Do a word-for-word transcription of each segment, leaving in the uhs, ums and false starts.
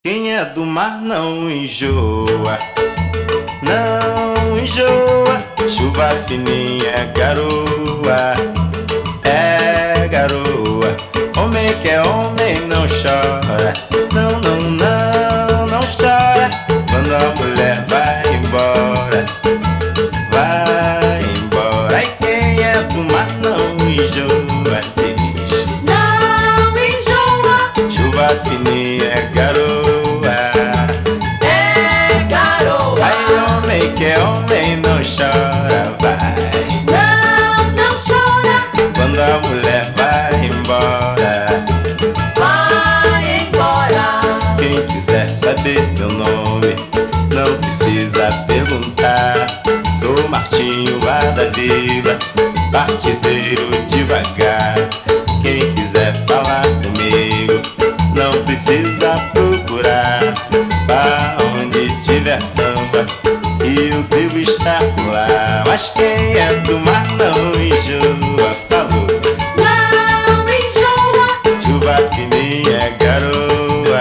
Quem é do mar não enjoa, não enjoa. Chuva fininha, garoa, é garoa. Homem que é homem não chora, não, não, não, não chora. Quando a mulher vai embora, vai embora. E quem é do mar não enjoa, diz, não enjoa. chuva fininha, garoa, é garoa. ai, homem que é homem não chora, vai, não, não chora. quando a mulher vai embora, vai embora. quem quiser saber meu nome não precisa perguntar. Sou Martinho lá da vila, partideiro devagar. Quem quiser falar comigo não precisa procurar. Pra onde tiver samba que eu devo estar por lá. Mas quem é do mar não enjoa, falou, Não enjoa. chuva fininha, garoa,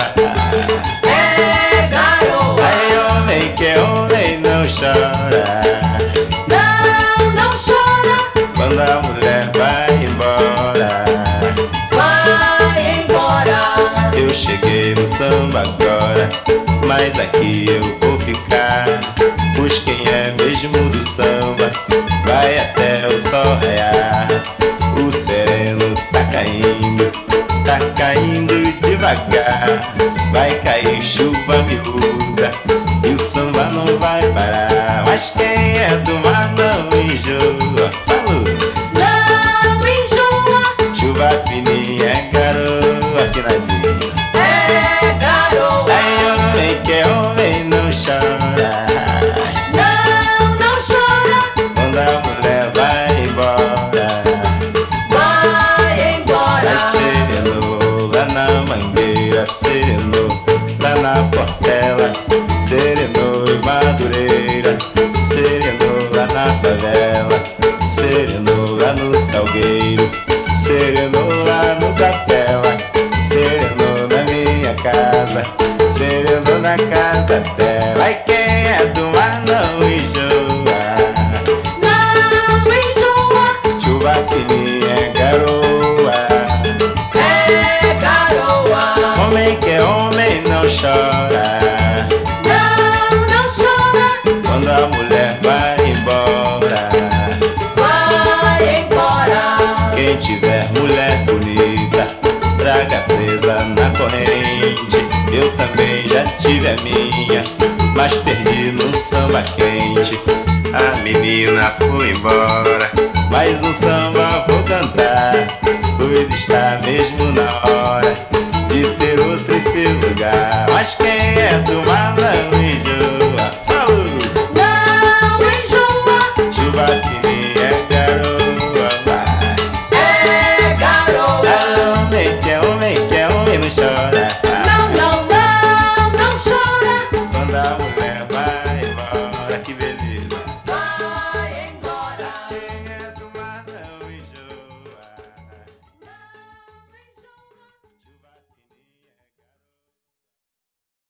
É garoa. ai, homem que é homem não chora, Não, não chora. quando a mulher vai embora. Vai embora. Eu cheguei no samba agora, mas aqui eu vou ficar. Pois quem é mesmo do samba vai até o sol raiar. O sereno tá caindo, tá caindo devagar. Vai cair chuva miúda e o samba não vai parar. Mas quem é do mar não enjoa, falou, Não enjoa. chuva fininha, garoa, afinadinha. É garoa. Ai, homem que é homem não chora, Não, não chora. quando a mulher vai embora. Vai embora. Vai serenou lá na Mangueira, serenou lá na Portela, serenou em Madureira, serenou lá na favela, serenou lá no Salgueiro, serenou lá no Capela, serenou na minha casa, serenou na casa dela. Ai, quem é do mar não enjoa, Não enjoa. chuva fininha, garoa, É garoa. homem que é homem não chora, Não, não chora. quando a mulher vai embora. Vai embora. Quem tiver mulher bonita, traga presa na corrente. Eu também já tive a minha, mas perdi no samba quente. A menina foi embora, mas um samba vou cantar, pois está mesmo na hora de ter outro em seu lugar. Mas quem é do mar